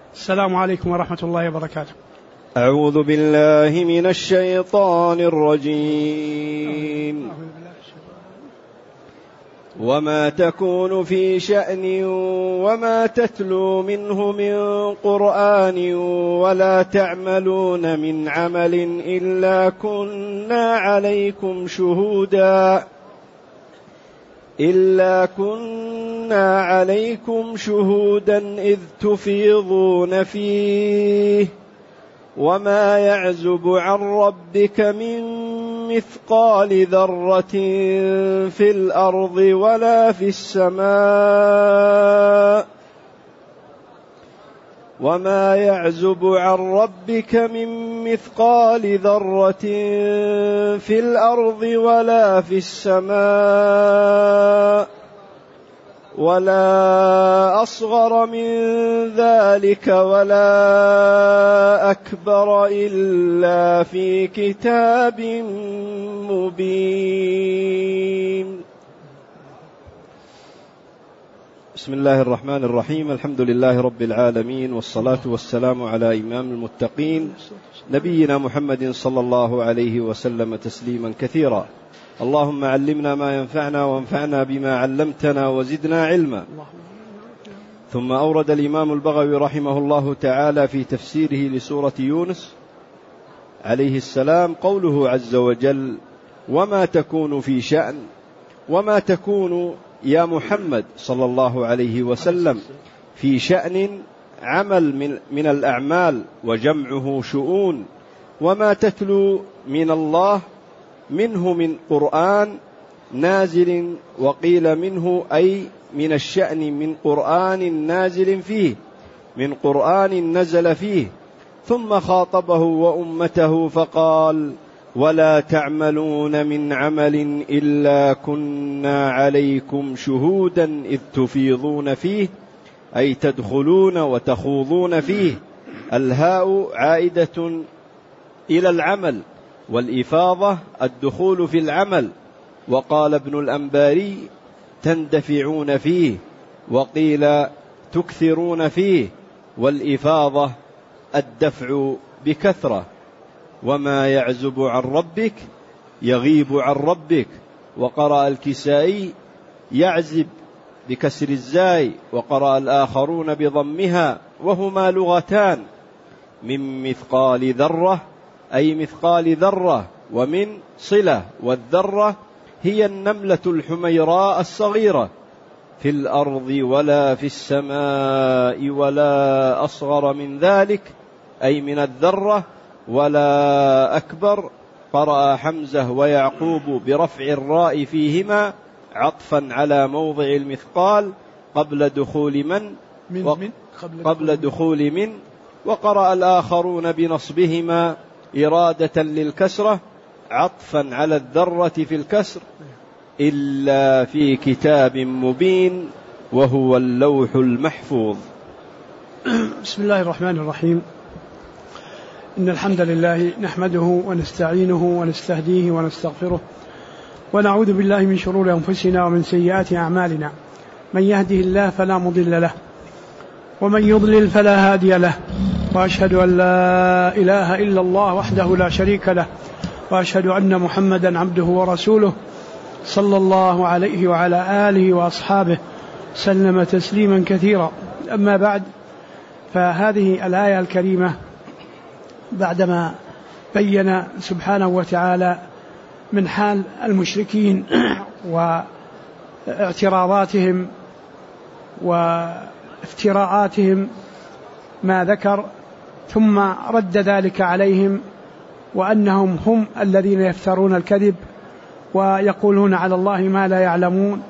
السلام عليكم ورحمة الله وبركاته. أعوذ بالله من الشيطان الرجيم. وما تكون في شأن وما تتلو منه من قرآن ولا تعملون من عمل إلا كنا عليكم شهودا إذ تفيضون فيه وما يعزب عن ربك من مثقال ذرة في الأرض ولا في السماء وما يعزب عن ربك من مثقال ذرة في الأرض ولا في السماء ولا أصغر من ذلك ولا أكبر إلا في كتاب مبين. بسم الله الرحمن الرحيم. الحمد لله رب العالمين، والصلاة والسلام على إمام المتقين نبينا محمد صلى الله عليه وسلم تسليما كثيرا. اللهم علمنا ما ينفعنا وانفعنا بما علمتنا وزدنا علما. ثم أورد الإمام البغوي رحمه الله تعالى في تفسيره لسورة يونس عليه السلام قوله عز وجل: وما تكون في شأن، وما تكون يا محمد صلى الله عليه وسلم في شأن، عمل من الأعمال وجمعه شؤون، وما تتلو من الله منه من قرآن نازل، وقيل منه أي من الشأن من قرآن نازل فيه، من قرآن نزل فيه. ثم خاطبه وأمته فقال: ولا تعملون من عمل إلا كنا عليكم شهودا إذ تفيضون فيه، أي تدخلون وتخوضون فيه. الهاء عائدة إلى العمل، والإفاضة الدخول في العمل. وقال ابن الأنباري: تندفعون فيه، وقيل تكثرون فيه، والإفاضة الدفع بكثرة. وما يعزب عن ربك يغيب عن ربك. وقرأ الكسائي: يعزب بكسر الزاي، وقرأ الآخرون بضمها، وهما لغتان. من مثقال ذرة أي مثقال ذرة، ومن صلة، والذرة هي النملة الحميراء الصغيرة. في الأرض ولا في السماء ولا أصغر من ذلك، أي من الذرة، ولا أكبر. قرأ حمزة ويعقوب برفع الراء فيهما عطفا على موضع المثقال قبل دخول من، وقرأ الآخرون بنصبهما إرادة للكسرة عطفا على الذرة في الكسر. إلا في كتاب مبين وهو اللوح المحفوظ. بسم الله الرحمن الرحيم. إن الحمد لله نحمده ونستعينه ونستهديه ونستغفره، ونعوذ بالله من شرور أنفسنا ومن سيئات أعمالنا. من يهده الله فلا مضل له، ومن يضلل فلا هادي له. وأشهد أن لا إله إلا الله وحده لا شريك له، وأشهد أن محمدا عبده ورسوله صلى الله عليه وعلى آله وأصحابه سلم تسليما كثيرا. أما بعد، فهذه الآية الكريمة بعدما بين سبحانه وتعالى من حال المشركين واعتراضاتهم وافتراءاتهم ما ذكر، ثم رد ذلك عليهم، وأنهم هم الذين يفترون الكذب ويقولون على الله ما لا يعلمون،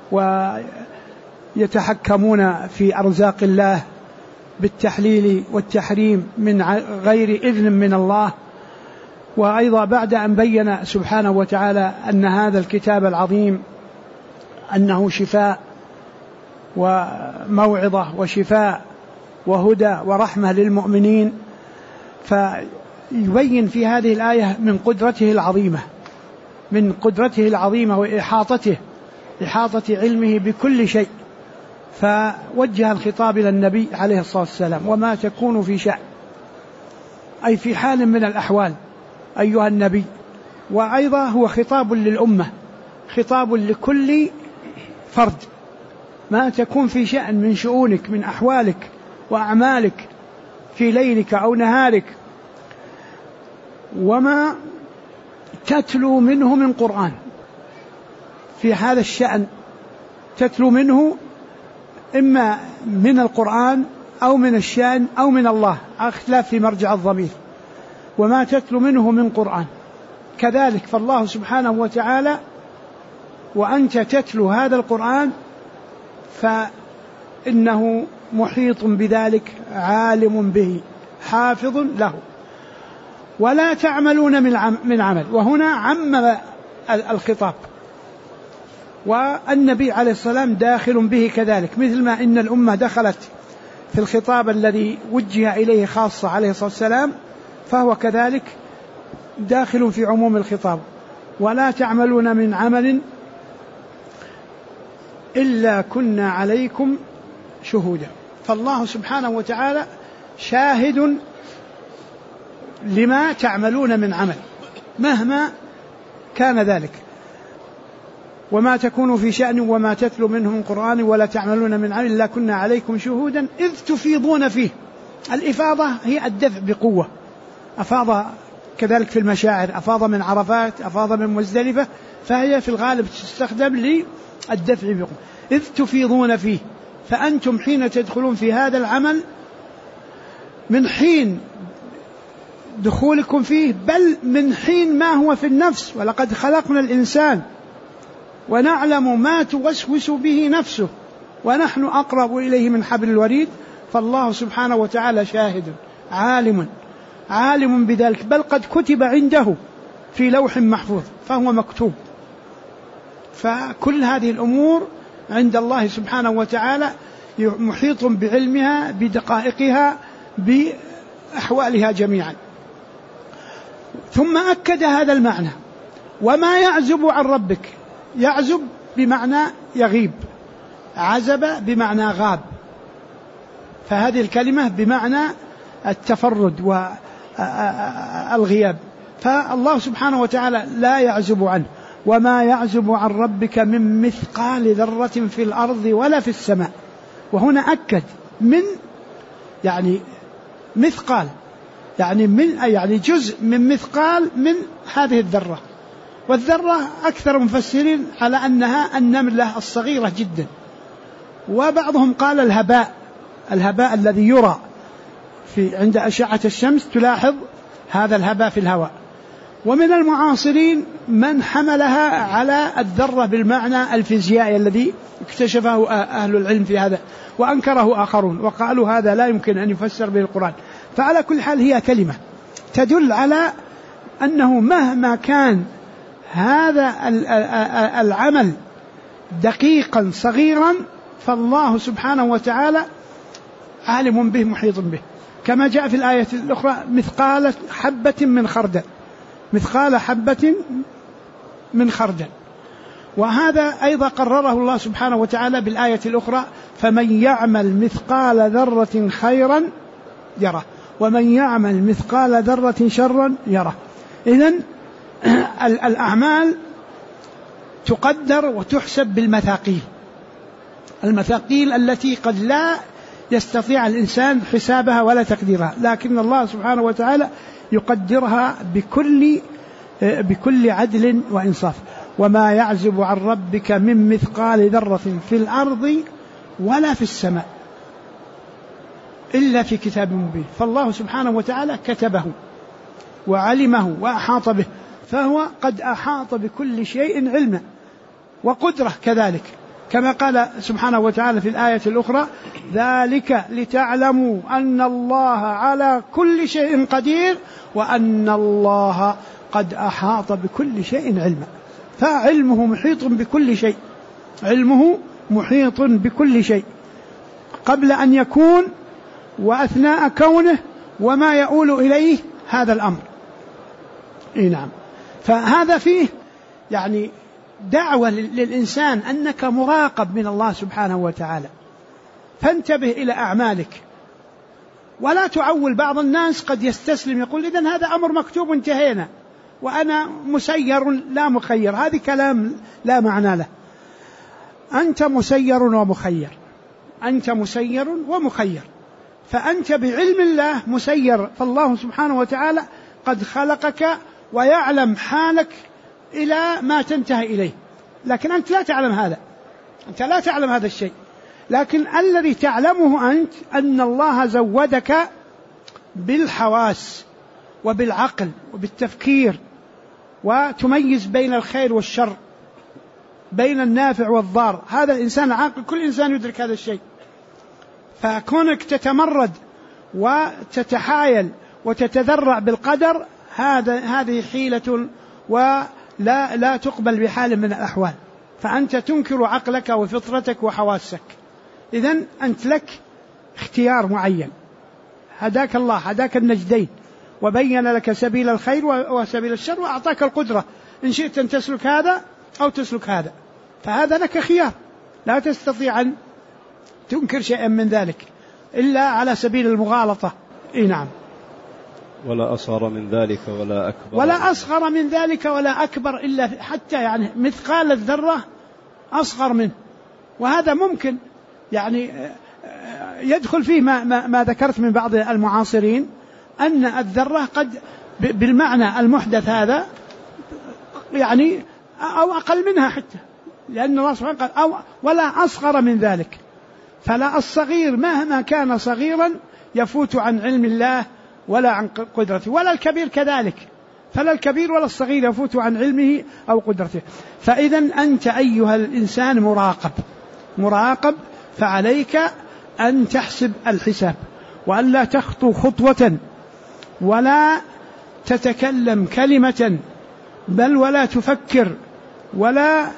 ويتحكمون في أرزاق الله بالتحليل والتحريم من غير إذن من الله. وأيضا بعد أن بين سبحانه وتعالى أن هذا الكتاب العظيم أنه شفاء وموعظة وشفاء وهدى ورحمة للمؤمنين، فيبين في هذه الآية من قدرته العظيمة وإحاطة علمه بكل شيء. فوجه الخطاب إلى النبي عليه الصلاة والسلام: وما تكون في شأن، أي في حال من الأحوال أيها النبي. وأيضا هو خطاب للأمة، خطاب لكل فرد. ما تكون في شأن من شؤونك، من أحوالك وأعمالك في ليلك أو نهارك، وما تتلو منه من قرآن. في هذا الشأن تتلو منه إما من القرآن أو من الشأن أو من الله، اختلاف في مرجع الضمير. وما تتلو منه من قرآن كذلك، فالله سبحانه وتعالى وأنت تتلو هذا القرآن فإنه محيط بذلك، عالم به، حافظ له. ولا تعملون من عمل، وهنا عم الخطاب، والنبي عليه السلام داخل به كذلك، مثل ما إن الأمة دخلت في الخطاب الذي وجه إليه خاصة عليه الصلاة والسلام، فهو كذلك داخل في عموم الخطاب. ولا تعملون من عمل إلا كنا عليكم شهودا. فالله سبحانه وتعالى شاهد لما تعملون من عمل مهما كان ذلك. وما تكون في شأن وما تتلو منه من قرآن ولا تعملون من عمل إلا كنا عليكم شهودا إذ تفيضون فيه. الإفاضة هي الدفع بقوة، أفاض كذلك في المشاعر، أفاض من عرفات، أفاض من مزدلفة، فهي في الغالب تستخدم للدفع بقوة. إذ تفيضون فيه، فأنتم حين تدخلون في هذا العمل من حين دخولكم فيه، بل من حين ما هو في النفس. ولقد خلقنا الإنسان ونعلم ما توسوس به نفسه ونحن أقرب إليه من حبل الوريد. فالله سبحانه وتعالى شاهد عالم بذلك، بل قد كتب عنده في لوح محفوظ، فهو مكتوب. فكل هذه الأمور عند الله سبحانه وتعالى محيط بعلمها، بدقائقها، بأحوالها جميعا. ثم أكد هذا المعنى: وما يعزب عن ربك. يعزب بمعنى يغيب، عزب بمعنى غاب، فهذه الكلمة بمعنى التفرد والغياب. فالله سبحانه وتعالى لا يعزب عنه. وما يعزب عن ربك من مثقال ذرة في الأرض ولا في السماء. وهنا أكد من، يعني مثقال، يعني جزء من مثقال من هذه الذرة. والذرة أكثر مفسرين على أنها النملة الصغيرة جدا، وبعضهم قال الهباء الذي يرى عند أشعة الشمس، تلاحظ هذا الهباء في الهواء. ومن المعاصرين من حملها على الذرة بالمعنى الفيزيائي الذي اكتشفه أهل العلم في هذا، وأنكره آخرون وقالوا هذا لا يمكن أن يفسر به القرآن. فعلى كل حال هي كلمة تدل على أنه مهما كان هذا العمل دقيقا صغيرا، فالله سبحانه وتعالى عالم به، محيط به. كما جاء في الآية الأخرى: مثقال حبة من خردل، مثقال حبة من خردل. وهذا أيضا قرره الله سبحانه وتعالى بالآية الأخرى: فمن يعمل مثقال ذرة خيرا يره ومن يعمل مثقال ذرة شرا يره. إذن الأعمال تقدر وتحسب بالمثاقيل، المثاقيل التي قد لا يستطيع الإنسان حسابها ولا تقديرها، لكن الله سبحانه وتعالى يقدرها بكل عدل وإنصاف. وما يعزب عن ربك من مثقال ذرة في الأرض ولا في السماء إلا في كتاب مبين. فالله سبحانه وتعالى كتبه وعلمه وأحاط به، فهو قد أحاط بكل شيء علما وقدرة كذلك، كما قال سبحانه وتعالى في الآية الأخرى: ذلك لتعلموا أن الله على كل شيء قدير وأن الله قد أحاط بكل شيء علما. فعلمه محيط بكل شيء، علمه محيط بكل شيء قبل أن يكون وأثناء كونه وما يؤول إليه هذا الأمر. نعم. فهذا فيه يعني دعوة للإنسان أنك مراقب من الله سبحانه وتعالى، فانتبه إلى أعمالك ولا تعول. بعض الناس قد يستسلم يقول إذن هذا أمر مكتوب انتهينا وأنا مسير لا مخير. هذا كلام لا معنى له. أنت مسير ومخير، أنت مسير ومخير، فأنت بعلم الله مسير، فالله سبحانه وتعالى قد خلقك ويعلم حالك إلى ما تنتهي إليه، لكن أنت لا تعلم هذا، أنت لا تعلم هذا الشيء. لكن الذي تعلمه أنت أن الله زودك بالحواس وبالعقل وبالتفكير، وتميز بين الخير والشر، بين النافع والضار. هذا الإنسان العاقل كل إنسان يدرك هذا الشيء. فكونك تتمرد وتتحايل وتتذرع بالقدر هذه حيلة ولا تقبل بحال من الأحوال، فأنت تنكر عقلك وفطرتك وحواسك. إذن أنت لك اختيار معين، هداك الله، هداك النجدين وبين لك سبيل الخير وسبيل الشر وأعطاك القدرة إن شئت أن تسلك هذا أو تسلك هذا، فهذا لك خيار، لا تستطيع أن تنكر شيئا من ذلك إلا على سبيل المغالطة. نعم. ولا أصغر من ذلك ولا أكبر، ولا أصغر من ذلك ولا أكبر، إلا حتى يعني مثقال الذرة أصغر منه، وهذا ممكن يعني يدخل فيه ما ذكرت من بعض المعاصرين أن الذرة قد بالمعنى المحدث هذا يعني أو أقل منها حتى، لأن الله سبحانه قال أو ولا أصغر من ذلك. فلا الصغير مهما كان صغيرا يفوت عن علم الله ولا عن قدرته، ولا الكبير كذلك، فلا الكبير ولا الصغير يفوت عن علمه أو قدرته. فإذا أنت أيها الإنسان مراقب، فعليك أن تحسب الحساب، وأن لا تخطو خطوة ولا تتكلم كلمة، بل ولا تفكر ولا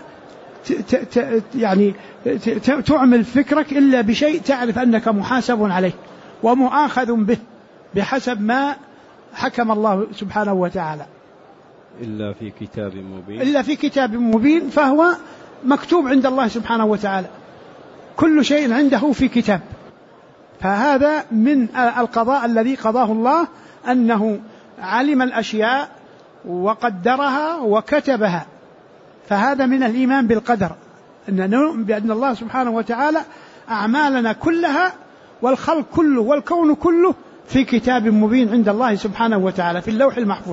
يعني تعمل فكرك إلا بشيء تعرف أنك محاسب عليه ومؤاخذ به بحسب ما حكم الله سبحانه وتعالى. إلا في كتاب مبين، إلا في كتاب مبين، فهو مكتوب عند الله سبحانه وتعالى، كل شيء عنده في كتاب. فهذا من القضاء الذي قضاه الله، أنه علم الأشياء وقدرها وكتبها. فهذا من الإيمان بالقدر، بأن الله سبحانه وتعالى أعمالنا كلها والخلق كله والكون كله في كتاب مبين عند الله سبحانه وتعالى في اللوح المحفوظ.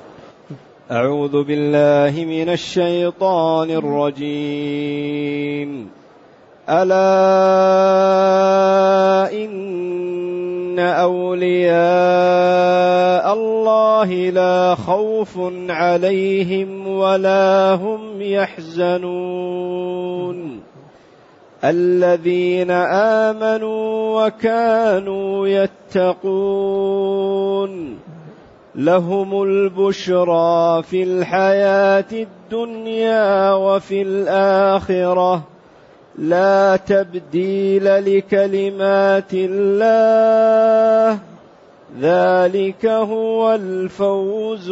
أعوذ بالله من الشيطان الرجيم. ألا إن أولياء الله لا خوف عليهم ولا هم يحزنون الذين آمنوا وكانوا يتقون لهم البشرى في الحياة الدنيا وفي الآخرة لا تبديل لكلمات الله ذلك هو الفوز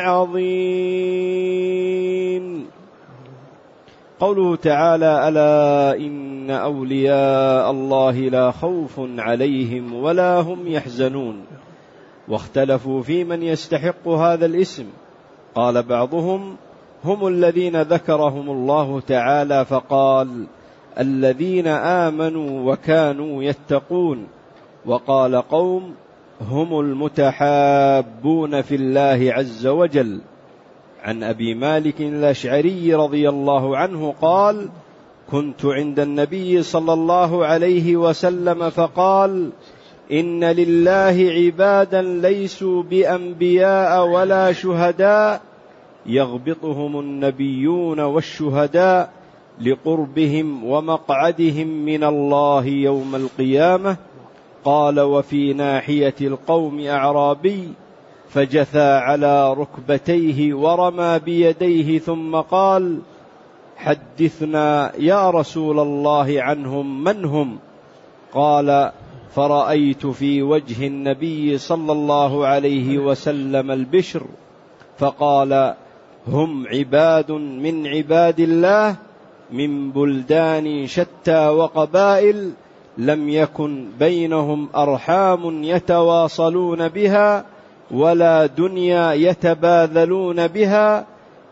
العظيم. قوله تعالى: ألا إن أولياء الله لا خوف عليهم ولا هم يحزنون. واختلفوا في من يستحق هذا الاسم، قال بعضهم: هم الذين ذكرهم الله تعالى فقال: الذين آمنوا وكانوا يتقون. وقال قوم: هم المتحابون في الله عز وجل. عن أبي مالك الأشعري رضي الله عنه قال: كنت عند النبي صلى الله عليه وسلم فقال: إن لله عبادا ليسوا بأنبياء ولا شهداء يغبطهم النبيون والشهداء لقربهم ومقعدهم من الله يوم القيامة. قال: وفي ناحية القوم أعرابي فجثى على ركبتيه ورمى بيديه ثم قال: حدثنا يا رسول الله عنهم من هم؟ قال: فرأيت في وجه النبي صلى الله عليه وسلم البشر، فقال: هم عباد من عباد الله من بلدان شتى وقبائل لم يكن بينهم أرحام يتواصلون بها ولا دنيا يتباذلون بها،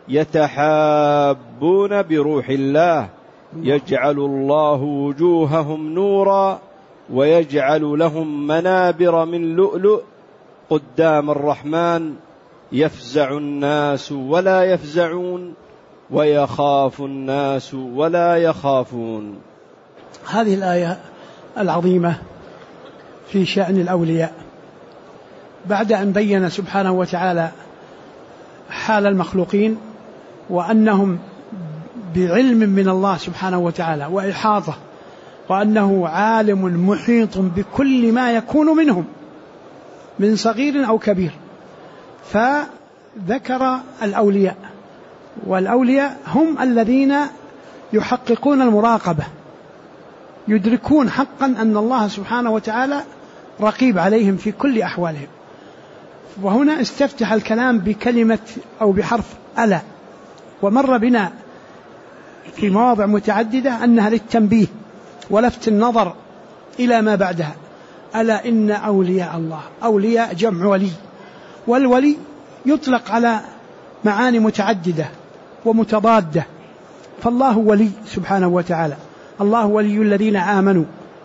يتحابون بروح الله، يجعل الله وجوههم نورا ويجعل لهم منابر من لؤلؤ قدام الرحمن، يفزع الناس ولا يفزعون ويخاف الناس ولا يخافون. هذه الآية العظيمة في شأن الأولياء بعد أن بين سبحانه وتعالى حال المخلوقين وأنهم بعلم من الله سبحانه وتعالى وإحاطة، وأنه عالم محيط بكل ما يكون منهم من صغير أو كبير، فذكر الأولياء. والأولياء هم الذين يحققون المراقبة، يدركون حقا أن الله سبحانه وتعالى رقيب عليهم في كل أحوالهم. وهنا استفتح الكلام بكلمة أو بحرف ألا، ومر بنا في مواضع متعددة أنها للتنبيه ولفت النظر إلى ما بعدها. ألا إن أولياء الله، أولياء جمع ولي، والولي يطلق على معاني متعددة ومتضادة، فالله ولي سبحانه وتعالى، الله ولي الذين آمنوا،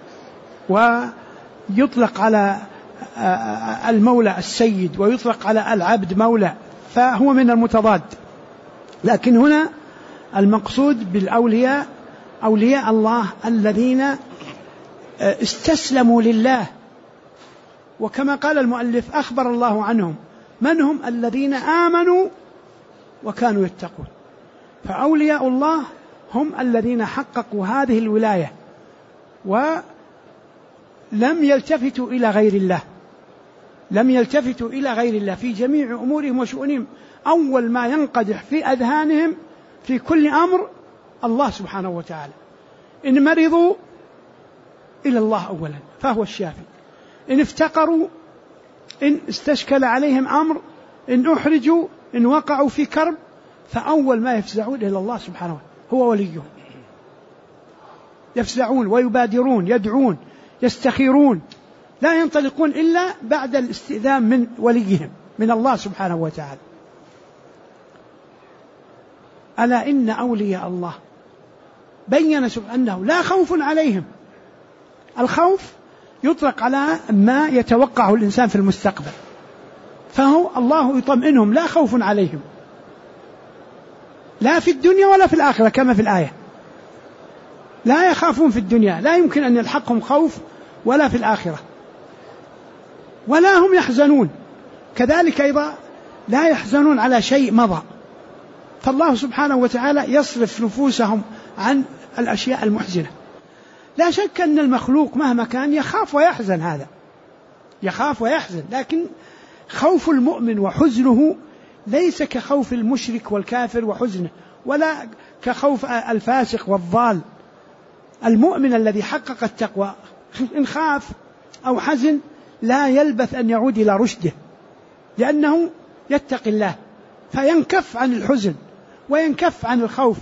ويطلق على المولى السيد، ويطلق على العبد مولى، فهو من المتضاد. لكن هنا المقصود بالأولياء أولياء الله الذين استسلموا لله، وكما قال المؤلف أخبر الله عنهم من هم الذين آمنوا وكانوا يتقون. فأولياء الله هم الذين حققوا هذه الولاية ولم يلتفتوا إلى غير الله، لم يلتفتوا إلى غير الله في جميع أمورهم وشؤونهم. أول ما ينقدح في أذهانهم في كل أمر الله سبحانه وتعالى. إن مرضوا إلى الله أولا فهو الشافي، إن افتقروا، إن استشكل عليهم أمر، إن أحرجوا، إن وقعوا في كرب، فأول ما يفزعون إلى الله سبحانه وتعالى، هو وليهم. يفزعون ويبادرون، يدعون، يستخيرون، لا ينطلقون إلا بعد الاستئذان من وليهم من الله سبحانه وتعالى. ألا إن أولياء الله، بين سبحانه لا خوف عليهم. الخوف يطلق على ما يتوقعه الإنسان في المستقبل، فهو الله يطمئنهم لا خوف عليهم لا في الدنيا ولا في الآخرة، كما في الآية لا يخافون في الدنيا، لا يمكن أن يلحقهم خوف، ولا في الآخرة، ولا هم يحزنون كذلك أيضا، لا يحزنون على شيء مضى. فالله سبحانه وتعالى يصرف نفوسهم عن الأشياء المحزنة. لا شك أن المخلوق مهما كان يخاف ويحزن، هذا يخاف ويحزن، لكن خوف المؤمن وحزنه ليس كخوف المشرك والكافر وحزنه، ولا كخوف الفاسق والضال. المؤمن الذي حقق التقوى إن خاف أو حزن لا يلبث أن يعود إلى رشده، لأنه يتقي الله فينكف عن الحزن وينكف عن الخوف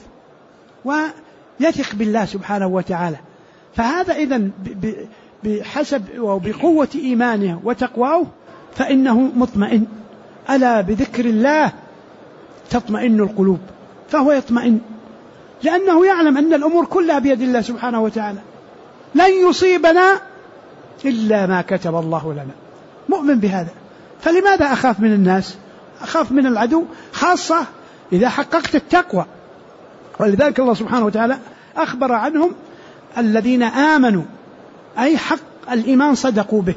ويثق بالله سبحانه وتعالى. فهذا إذن بحسب وبقوة إيمانه وتقواه فإنه مطمئن. ألا بذكر الله تطمئن القلوب، فهو يطمئن لأنه يعلم أن الأمور كلها بيد الله سبحانه وتعالى، لن يصيبنا إلا ما كتب الله لنا، مؤمن بهذا. فلماذا أخاف من الناس؟ أخاف من العدو، خاصة إذا حققت التقوى. ولذلك الله سبحانه وتعالى أخبر عنهم الذين آمنوا، أي حق الإيمان صدقوا به.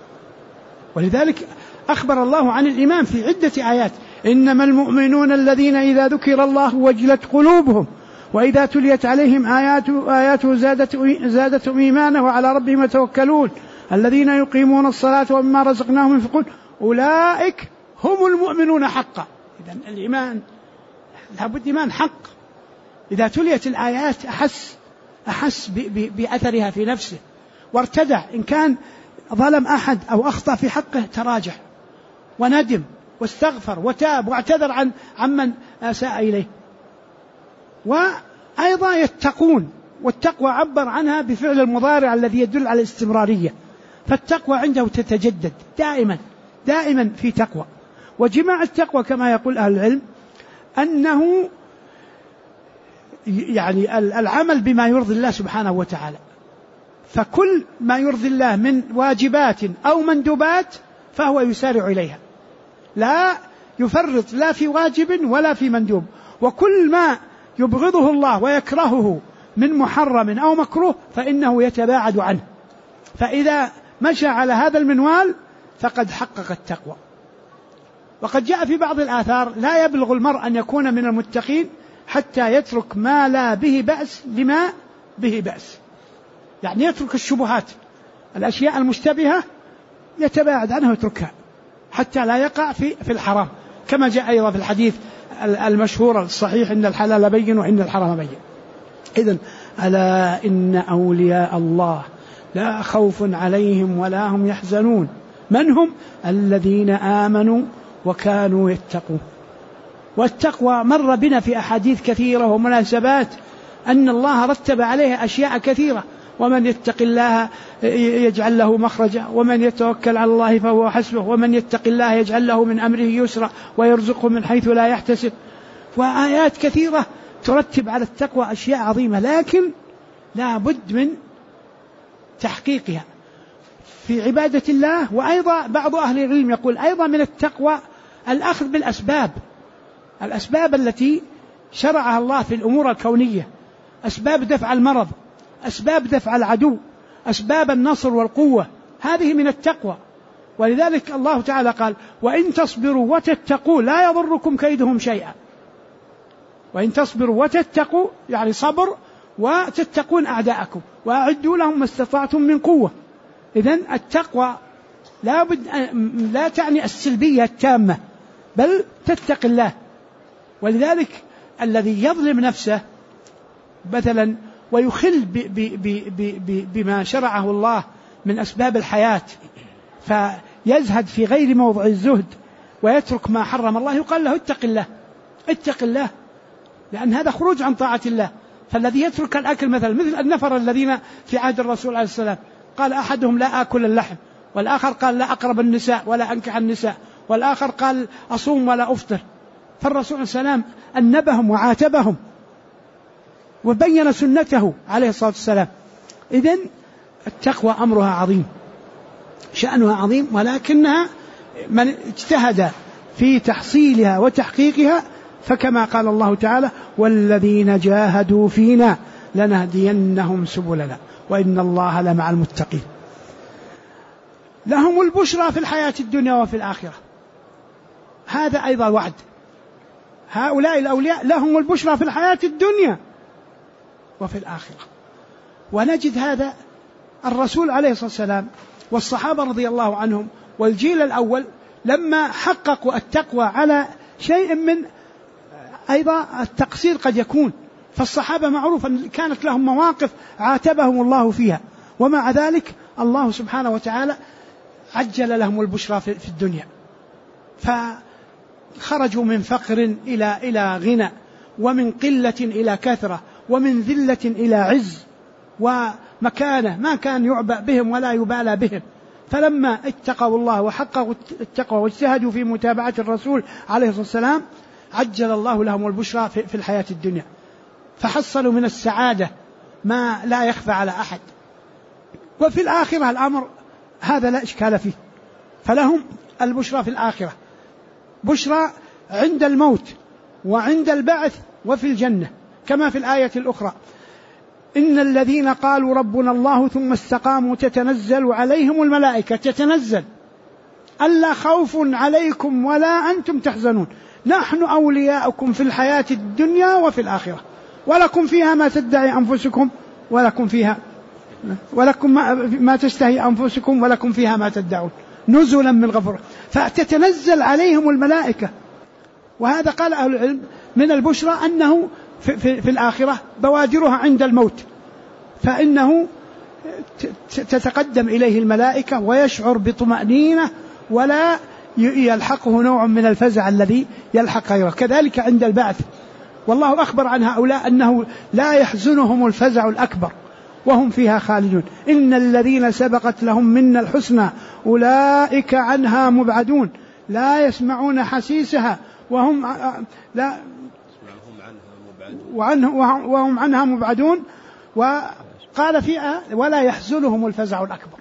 ولذلك أخبر الله عن الإيمان في عدة آيات: إنما المؤمنون الذين إذا ذكر الله وجلت قلوبهم وإذا تليت عليهم آياته زادتهم إيمانا وعلى ربهم يتوكلون الذين يقيمون الصلاة ومما رزقناهم ينفقون أولئك هم المؤمنون حقا. إذن الإيمان لابد إيمان حق. إذا تليت الآيات أحس بأثرها في نفسه وارتدع، إن كان ظلم أحد أو أخطأ في حقه تراجع وندم واستغفر وتاب واعتذر عمن أساء إليه. وأيضا يتقون والتقوى عبر عنها بفعل المضارع الذي يدل على الاستمرارية، فالتقوى عنده تتجدد دائما في تقوى. وجماع التقوى كما يقول أهل العلم أنه يعني العمل بما يرضي الله سبحانه وتعالى، فكل ما يرضي الله من واجبات أو مندوبات فهو يسارع إليها، لا يفرط لا في واجب ولا في مندوب. وكل ما يبغضه الله ويكرهه من محرم أو مكروه فإنه يتباعد عنه، فإذا مشى على هذا المنوال فقد حقق التقوى. وقد جاء في بعض الآثار لا يبلغ المرء أن يكون من المتقين حتى يترك ما لا به بأس لما به بأس، يعني يترك الشبهات، الأشياء المشتبهة يتباعد عنها ويتركها حتى لا يقع في الحرام، كما جاء أيضا في الحديث المشهور الصحيح إن الحلال بين وإن الحرام بين. إذن ألا إن أولياء الله لا خوف عليهم ولا هم يحزنون. من هم؟ الذين آمنوا وكانوا يتقون. والتقوى مر بنا في أحاديث كثيرة ومناسبات أن الله رتب عليها أشياء كثيرة: ومن يتق الله يجعل له مخرجا، ومن يتوكل على الله فهو حسبه، ومن يتق الله يجعل له من أمره يسرا ويرزقه من حيث لا يحتسب. وآيات كثيرة ترتب على التقوى أشياء عظيمة، لكن لا بد من تحقيقها في عبادة الله. وأيضا بعض أهل العلم يقول أيضا من التقوى الأخذ بالأسباب، الأسباب التي شرعها الله في الأمور الكونية، أسباب دفع المرض، أسباب دفع العدو، أسباب النصر والقوة، هذه من التقوى. ولذلك الله تعالى قال: وإن تصبروا وتتقوا لا يضركم كيدهم شيئا. وإن تصبروا وتتقوا يعني صبر وتتقون أعداءكم وأعدوا لهم ما استطعتم من قوة. إذن التقوى لا تعني السلبية التامة، بل تتقي الله. ولذلك الذي يظلم نفسه مثلا ويخل بما شرعه الله من أسباب الحياة فيزهد في غير موضع الزهد ويترك ما حرم الله، يقال له اتق الله، لأن هذا خروج عن طاعة الله. فالذي يترك الأكل مثل النفر الذين في عهد الرسول عليه السلام، قال أحدهم: لا آكل اللحم، والآخر قال: لا أقرب النساء ولا أنكح النساء، والآخر قال: أصوم ولا أفطر. فالرسول عليه السلام أنبهم وعاتبهم وبين سنته عليه الصلاة والسلام. إذن التقوى أمرها عظيم، شأنها عظيم، ولكنها من اجتهد في تحصيلها وتحقيقها فكما قال الله تعالى: والذين جاهدوا فينا لنهدينهم سبلنا وإن الله لمع المتقين. لهم البشرى في الحياة الدنيا وفي الآخرة، هذا أيضا وعد. هؤلاء الأولياء لهم البشرى في الحياة الدنيا وفي الآخرة. ونجد هذا الرسول عليه الصلاة والسلام والصحابة رضي الله عنهم والجيل الأول لما حققوا التقوى على شيء من أيضا التقصير قد يكون، فالصحابة معروف أن كانت لهم مواقف عاتبهم الله فيها، ومع ذلك الله سبحانه وتعالى عجل لهم البشرى في الدنيا، فخرجوا من فقر إلى غنى، ومن قلة إلى كثرة، ومن ذلة إلى عز ومكانة ما كان يعبأ بهم ولا يبالى بهم. فلما اتقوا الله وحققوا التقوى واجتهدوا في متابعة الرسول عليه الصلاة والسلام عجل الله لهم البشرى في الحياة الدنيا، فحصلوا من السعادة ما لا يخفى على أحد. وفي الآخرة الأمر هذا لا إشكال فيه، فلهم البشرى في الآخرة، بشرى عند الموت وعند البعث وفي الجنة، كما في الآية الأخرى: إن الذين قالوا ربنا الله ثم استقاموا تتنزل عليهم الملائكة، تتنزل ألا خوف عليكم ولا أنتم تحزنون نحن أولياؤكم في الحياة الدنيا وفي الآخرة ولكم فيها ما تدعي أنفسكم ولكم ما تشتهي أنفسكم ولكم فيها ما تدعون نزلا من غفور. فتتنزل عليهم الملائكة. وهذا قال أهل العلم من البشرى أنه في الآخرة بوادرها عند الموت، فإنه تتقدم إليه الملائكة ويشعر بطمأنينة ولا يلحقه نوع من الفزع الذي يلحق غيره. كذلك عند البعث والله أخبر عن هؤلاء أنه لا يحزنهم الفزع الأكبر وهم فيها خالدون. إن الذين سبقت لهم منا الحسنى أولئك عنها مبعدون لا يسمعون حسيسها وهم عنها مبعدون. وقال فيها ولا يحزنهم الفزع الأكبر.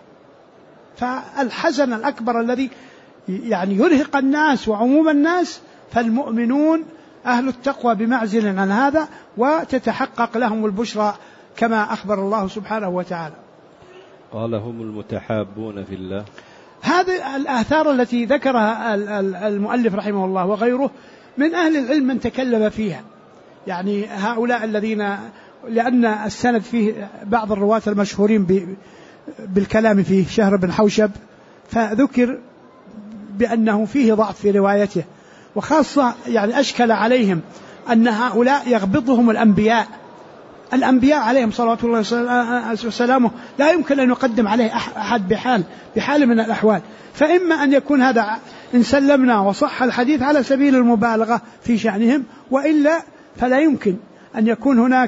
فالحزن الأكبر الذي يعني يرهق الناس وعموم الناس، فالمؤمنون أهل التقوى بمعزل عن هذا وتتحقق لهم البشرى كما أخبر الله سبحانه وتعالى. قال هم المتحابون في الله. هذه الآثار التي ذكرها المؤلف رحمه الله وغيره من أهل العلم من تكلم فيها، يعني هؤلاء الذين، لأن السند فيه بعض الرواة المشهورين بالكلام فيه شهر بن حوشب، فذكر بأنه فيه ضعف في روايته، وخاصة يعني أشكل عليهم أن هؤلاء يغبطهم الأنبياء عليهم صلوات الله وسلامه، لا يمكن أن يقدم عليه أحد بحال من الأحوال. فإما أن يكون هذا إن سلمنا وصح الحديث على سبيل المبالغة في شأنهم، وإلا فلا يمكن أن يكون هناك،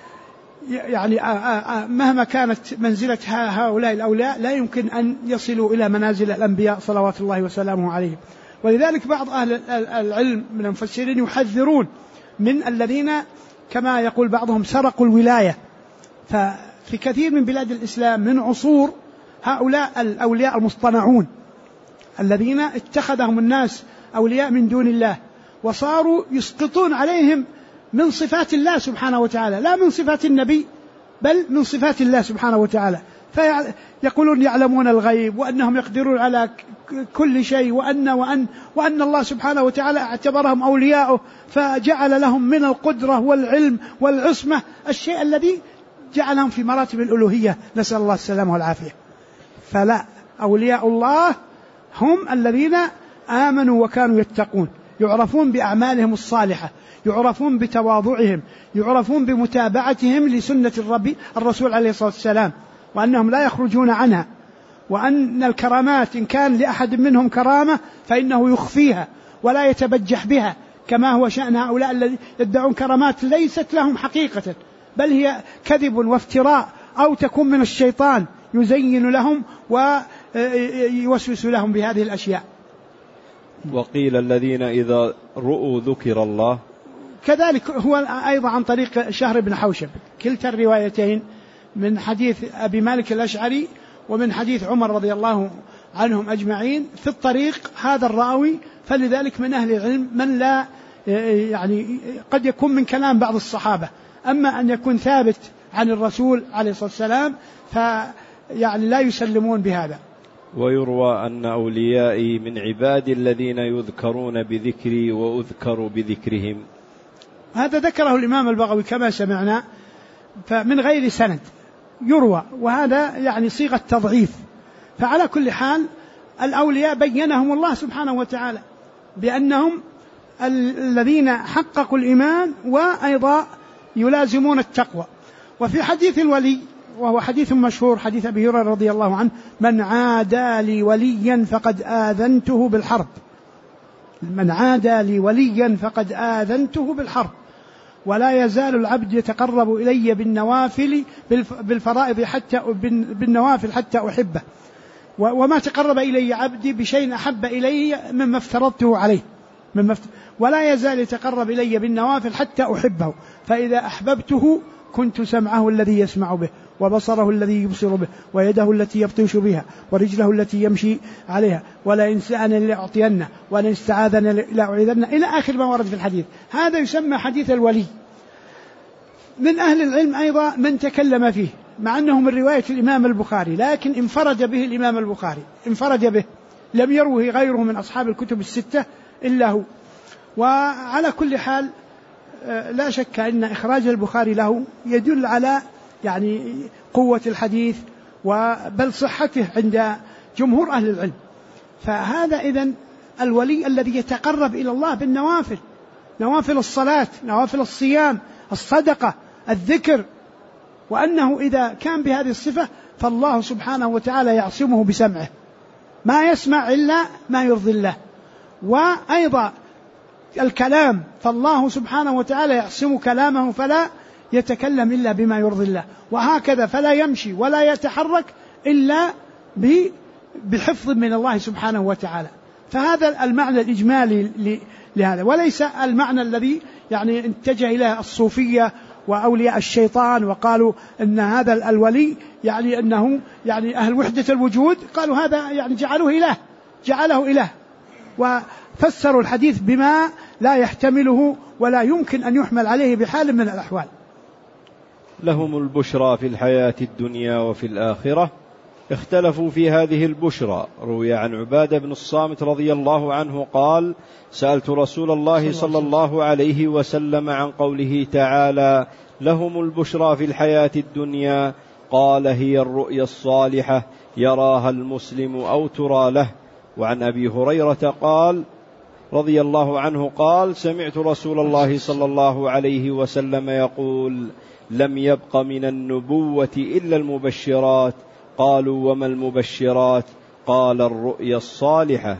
يعني مهما كانت منزلة هؤلاء الأولياء لا يمكن أن يصلوا إلى منازل الأنبياء صلوات الله وسلامه عليهم. ولذلك بعض أهل العلم من المفسرين يحذرون من الذين كما يقول بعضهم سرقوا الولاية. ففي كثير من بلاد الإسلام من عصور هؤلاء الأولياء المصطنعون الذين اتخذهم الناس أولياء من دون الله، وصاروا يسقطون عليهم من صفات الله سبحانه وتعالى، لا من صفات النبي بل من صفات الله سبحانه وتعالى. فيقولون يعلمون الغيب وأنهم يقدرون على كل شيء، وأن الله سبحانه وتعالى اعتبرهم أولياءه فجعل لهم من القدرة والعلم والعصمة الشيء الذي جعلهم في مراتب الألوهية، نسأل الله السلامة والعافية. فلا، أولياء الله هم الذين آمنوا وكانوا يتقون، يعرفون بأعمالهم الصالحة، يعرفون بتواضعهم، يعرفون بمتابعتهم لسنة الرسول عليه الصلاة والسلام، وأنهم لا يخرجون عنها، وأن الكرامات إن كان لأحد منهم كرامة فإنه يخفيها ولا يتبجح بها، كما هو شأن هؤلاء الذين يدعون كرامات ليست لهم حقيقة، بل هي كذب وافتراء، أو تكون من الشيطان يزين لهم ويوسوس لهم بهذه الأشياء. وقيل الذين إذا رؤوا ذكر الله، كذلك هو أيضا عن طريق شهر بن حوشب، كلتا الروايتين من حديث أبي مالك الأشعري ومن حديث عمر رضي الله عنهم أجمعين في الطريق هذا الراوي. فلذلك من أهل العلم من لا، يعني قد يكون من كلام بعض الصحابة، أما أن يكون ثابت عن الرسول عليه الصلاة والسلام فيعني لا يسلمون بهذا. ويروى أن أوليائي من عبادي الذين يذكرون بذكري وأذكر بذكرهم. هذا ذكره الإمام البغوي كما سمعنا، فمن غير سند يروى، وهذا يعني صيغة تضعيف. فعلى كل حال الأولياء بينهم الله سبحانه وتعالى بأنهم الذين حققوا الإيمان وأيضا يلازمون التقوى. وفي حديث الولي، وهو حديث مشهور، حديث أبي هريرة رضي الله عنه: من عادى لي وليا فقد آذنته بالحرب. من عادى لي وليا فقد آذنته بالحرب، ولا يزال العبد يتقرب إلي بالفرائض بالنوافل حتى أحبه، وما تقرب إلي عبدي بشيء أحب إلي مما افترضته عليه، ولا يزال يتقرب إلي بالنوافل حتى أحبه، فإذا أحببته كنت سمعه الذي يسمع به، وبصره الذي يبصر به، ويده التي يبطش بها، ورجله التي يمشي عليها، ولئن سألني لأعطينه، ولئن استعاذني لأعيذنه، إلى آخر ما ورد في الحديث. هذا يسمى حديث الولي. من أهل العلم أيضا من تكلم فيه، مع أنه من رواية الإمام البخاري، لكن انفرد به الإمام البخاري، انفرد به، لم يروه غيره من أصحاب الكتب الستة إلا هو. وعلى كل حال لا شك أن إخراج البخاري له يدل على يعني قوة الحديث بل صحته عند جمهور أهل العلم. فهذا إذن الولي الذي يتقرب إلى الله بالنوافل، نوافل الصلاة، نوافل الصيام، الصدقة، الذكر، وأنه إذا كان بهذه الصفة فالله سبحانه وتعالى يعصمه بسمعه، ما يسمع إلا ما يرضي الله. وأيضا الكلام، فالله سبحانه وتعالى يعصم كلامه فلا يتكلم إلا بما يرضي الله، وهكذا فلا يمشي ولا يتحرك إلا بحفظ من الله سبحانه وتعالى. فهذا المعنى الإجمالي لهذا، وليس المعنى الذي يعني اتجه إلى الصوفية وأولياء الشيطان وقالوا أن هذا الولي يعني أنه يعني أهل وحدة الوجود، قالوا هذا يعني جعله إله، وفسروا الحديث بما لا يحتمله ولا يمكن أن يحمل عليه بحال من الأحوال. لهم البشرى في الحياة الدنيا وفي الآخرة. اختلفوا في هذه البشرى. روي عن عبادة بن الصامت رضي الله عنه قال: سألت رسول الله صلى الله عليه وسلم عن قوله تعالى: لهم البشرى في الحياة الدنيا، قال: هي الرؤيا الصالحة يراها المسلم أو ترى له. وعن أبي هريرة قال رضي الله عنه قال: سمعت رسول الله صلى الله عليه وسلم يقول: لم يبق من النبوة إلا المبشرات. قالوا: وما المبشرات؟ قال: الرؤيا الصالحة.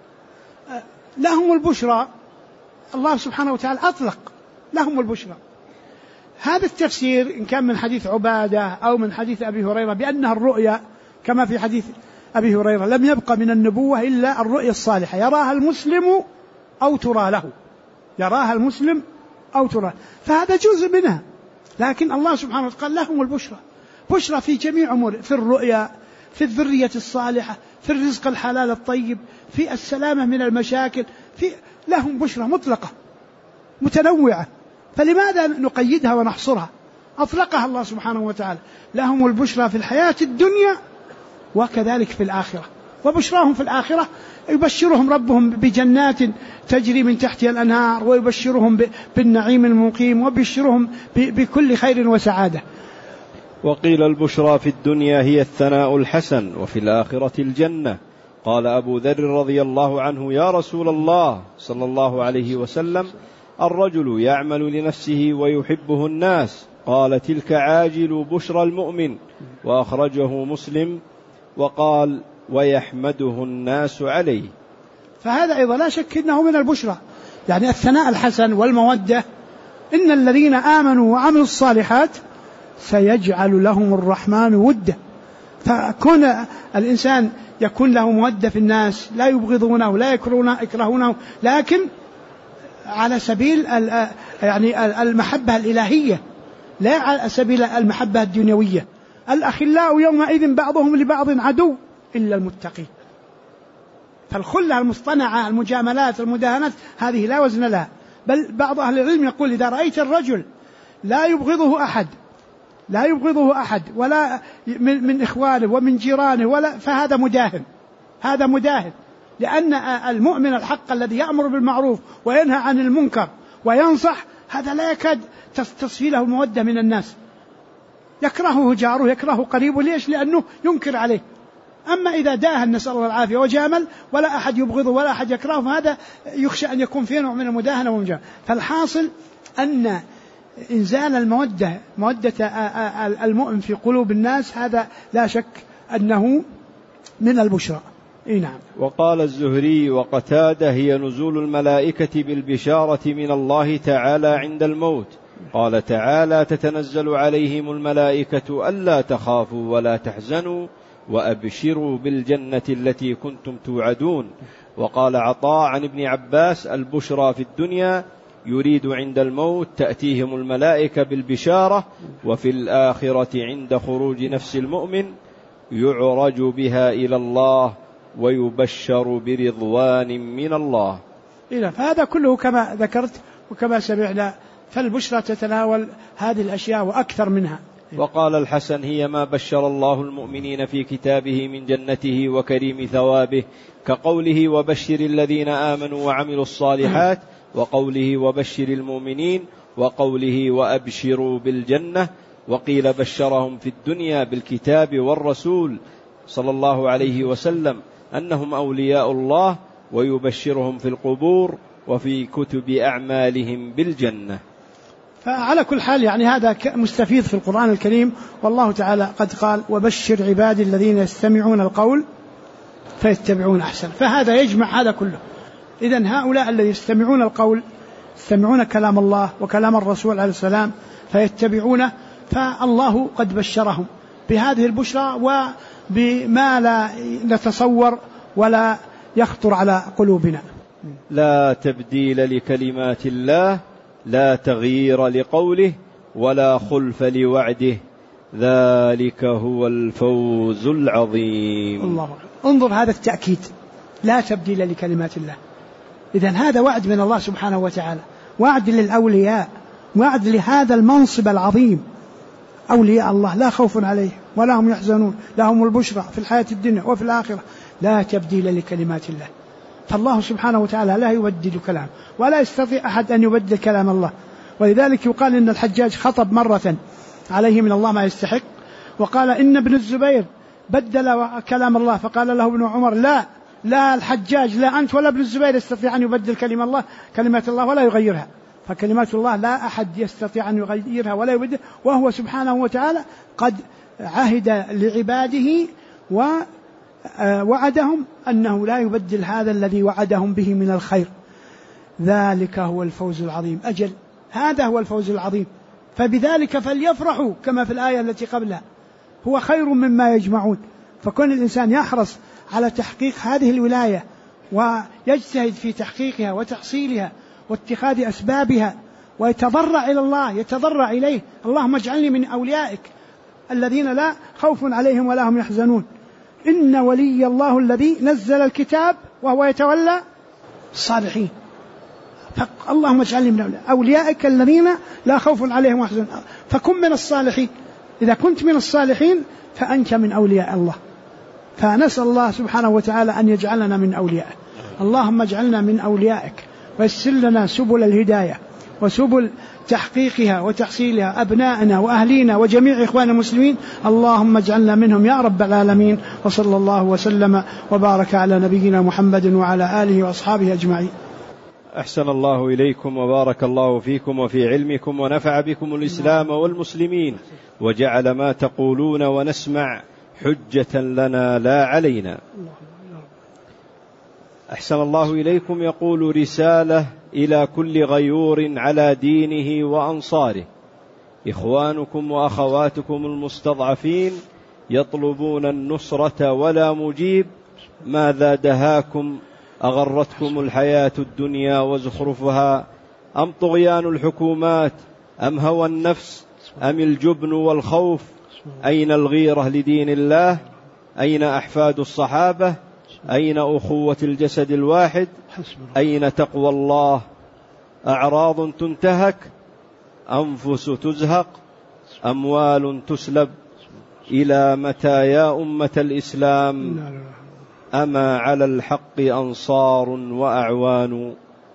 لهم البشرى، الله سبحانه وتعالى أطلق لهم البشرى. هذا التفسير إن كان من حديث عبادة أو من حديث أبي هريرة بأنها الرؤيا، كما في حديث أبي هريرة: لم يبق من النبوة إلا الرؤيا الصالحة يراها المسلم أو ترى له، يراها المسلم أو ترى، فهذا جزء منها. لكن الله سبحانه وتعالى قال لهم البشرى، بشرى في جميع أمور، في الرؤيا، في الذرية الصالحة، في الرزق الحلال الطيب، في السلامة من المشاكل، لهم بشرى مطلقة متنوعة، فلماذا نقيدها ونحصرها؟ أطلقها الله سبحانه وتعالى. لهم البشرى في الحياة الدنيا وكذلك في الآخرة. وبشراهم في الآخرة يبشرهم ربهم بجنات تجري من تحتها الأنهار، ويبشرهم بالنعيم المقيم، ويبشرهم بكل خير وسعادة. وقيل البشرى في الدنيا هي الثناء الحسن، وفي الآخرة الجنة. قال أبو ذر رضي الله عنه: يا رسول الله صلى الله عليه وسلم، الرجل يعمل لنفسه ويحبه الناس. قال: تلك عاجل بشرى المؤمن. وأخرجه مسلم. وقال: ويحمده الناس عليه. فهذا أيضا لا شك أنه من البشرى، يعني الثناء الحسن والمودة. إن الذين آمنوا وعملوا الصالحات سيجعل لهم الرحمن ودا. فكون الإنسان يكون له مودة في الناس، لا يبغضونه لا يكرهونه، لكن على سبيل يعني المحبة الإلهية، لا على سبيل المحبة الدنيوية. الأخلاء يومئذ بعضهم لبعض عدو إلا المتقين. فالخلة المصطنعة، المجاملات، المداهنات، هذه لا وزن لها. بل بعض أهل العلم يقول: إذا رأيت الرجل لا يبغضه أحد ولا من إخوانه ومن جيرانه ولا، فهذا مداهن، هذا مداهن. لأن المؤمن الحق الذي يأمر بالمعروف وينهى عن المنكر وينصح، هذا لا يكاد تصفي له المودة من الناس. يكرهه جاره، يكرهه قريبه، ليش؟ لأنه ينكر عليه. أما إذا داهن نسأل الله العافية وجامل ولا أحد يبغضه ولا أحد يكرهه، فهذا يخشى أن يكون فيه نوع من المداهنة والمجاملة. فالحاصل أن إنزال المودة، مودة المؤمن في قلوب الناس، هذا لا شك أنه من البشرى. نعم. وقال الزهري وقتادة: هي نزول الملائكة بالبشارة من الله تعالى عند الموت. قال تعالى: تتنزل عليهم الملائكة ألا تخافوا ولا تحزنوا وأبشروا بالجنة التي كنتم توعدون. وقال عطاء عن ابن عباس: البشرى في الدنيا يريد عند الموت تأتيهم الملائكة بالبشارة، وفي الآخرة عند خروج نفس المؤمن يعرج بها إلى الله ويبشر برضوان من الله. فهذا كله كما ذكرت وكما سمعنا، فالبشرى تتناول هذه الأشياء وأكثر منها. وقال الحسن: هي ما بشر الله المؤمنين في كتابه من جنته وكريم ثوابه، كقوله: وبشر الذين آمنوا وعملوا الصالحات، وقوله: وبشر المؤمنين، وقوله: وأبشروا بالجنة. وقيل بشرهم في الدنيا بالكتاب والرسول صلى الله عليه وسلم أنهم أولياء الله، ويبشرهم في القبور وفي كتب أعمالهم بالجنة. فعلى كل حال يعني هذا مستفيض في القرآن الكريم، والله تعالى قد قال: وبشر عبادي الذين يستمعون القول فيتبعون أحسن. فهذا يجمع هذا كله، إذن هؤلاء الذين يستمعون القول، يستمعون كلام الله وكلام الرسول عليه السلام فيتبعونه، فالله قد بشرهم بهذه البشرى وبما لا نتصور ولا يخطر على قلوبنا. لا تبديل لكلمات الله، لا تغيير لقوله، ولا خلف لوعده، ذلك هو الفوز العظيم. الله. انظر هذا التأكيد، لا تبديل لكلمات الله. إذن هذا وعد من الله سبحانه وتعالى، وعد للأولياء، وعد لهذا المنصب العظيم. أولياء الله لا خوف عليهم ولا هم يحزنون، لهم البشرى في الحياة الدنيا وفي الآخرة، لا تبديل لكلمات الله. فالله سبحانه وتعالى لا يبدل كلام، ولا يستطيع أحد أن يبدل كلام الله. ولذلك يقال إن الحجاج خطب مرة عليه من الله ما يستحق، وقال إن ابن الزبير بدل كلام الله، فقال له ابن عمر لا الحجاج لا أنت ولا ابن الزبير يستطيع أن يبدل كلمات الله ولا يغيرها. فكلمات الله لا أحد يستطيع أن يغيرها ولا يبدل، وهو سبحانه وتعالى قد عهد لعباده ووعدهم أنه لا يبدل هذا الذي وعدهم به من الخير. ذلك هو الفوز العظيم. أجل هذا هو الفوز العظيم، فبذلك فليفرحوا كما في الآية التي قبلها، هو خير مما يجمعون. فكون الإنسان يحرص على تحقيق هذه الولاية ويجتهد في تحقيقها وتحصيلها واتخاذ أسبابها، ويتضرع إلى الله، يتضرع إليه، اللهم اجعلني من أوليائك الذين لا خوف عليهم ولا هم يحزنون، إن ولي الله الذي نزل الكتاب وهو يتولى الصالحين. اللهم اجعلني من أوليائك الذين لا خوف عليهم ولا يحزنون. فكن من الصالحين، إذا كنت من الصالحين فأنت من أولياء الله. فنسأل الله سبحانه وتعالى أن يجعلنا من أوليائه. اللهم اجعلنا من أوليائك، ويسر لنا سبل الهداية وسبل تحقيقها وتحصيلها، أبنائنا وأهلينا وجميع إخوان المسلمين، اللهم اجعلنا منهم يا رب العالمين. وصلى الله وسلم وبارك على نبينا محمد وعلى آله وأصحابه أجمعين. أحسن الله إليكم وبارك الله فيكم وفي علمكم، ونفع بكم الإسلام والمسلمين، وجعل ما تقولون ونسمع حجة لنا لا علينا. أحسن الله إليكم. يقول رسالة إلى كل غيور على دينه وأنصاره: إخوانكم وأخواتكم المستضعفين يطلبون النصرة ولا مجيب، ماذا دهاكم؟ أغرتكم الحياة الدنيا وزخرفها، أم طغيان الحكومات، أم هوى النفس، أم الجبن والخوف؟ أين الغيرة لدين الله؟ أين أحفاد الصحابة؟ أين أخوة الجسد الواحد؟ أين تقوى الله؟ أعراض تنتهك، أنفس تزهق، أموال تسلب، إلى متى يا أمة الإسلام؟ أما على الحق أنصار وأعوان.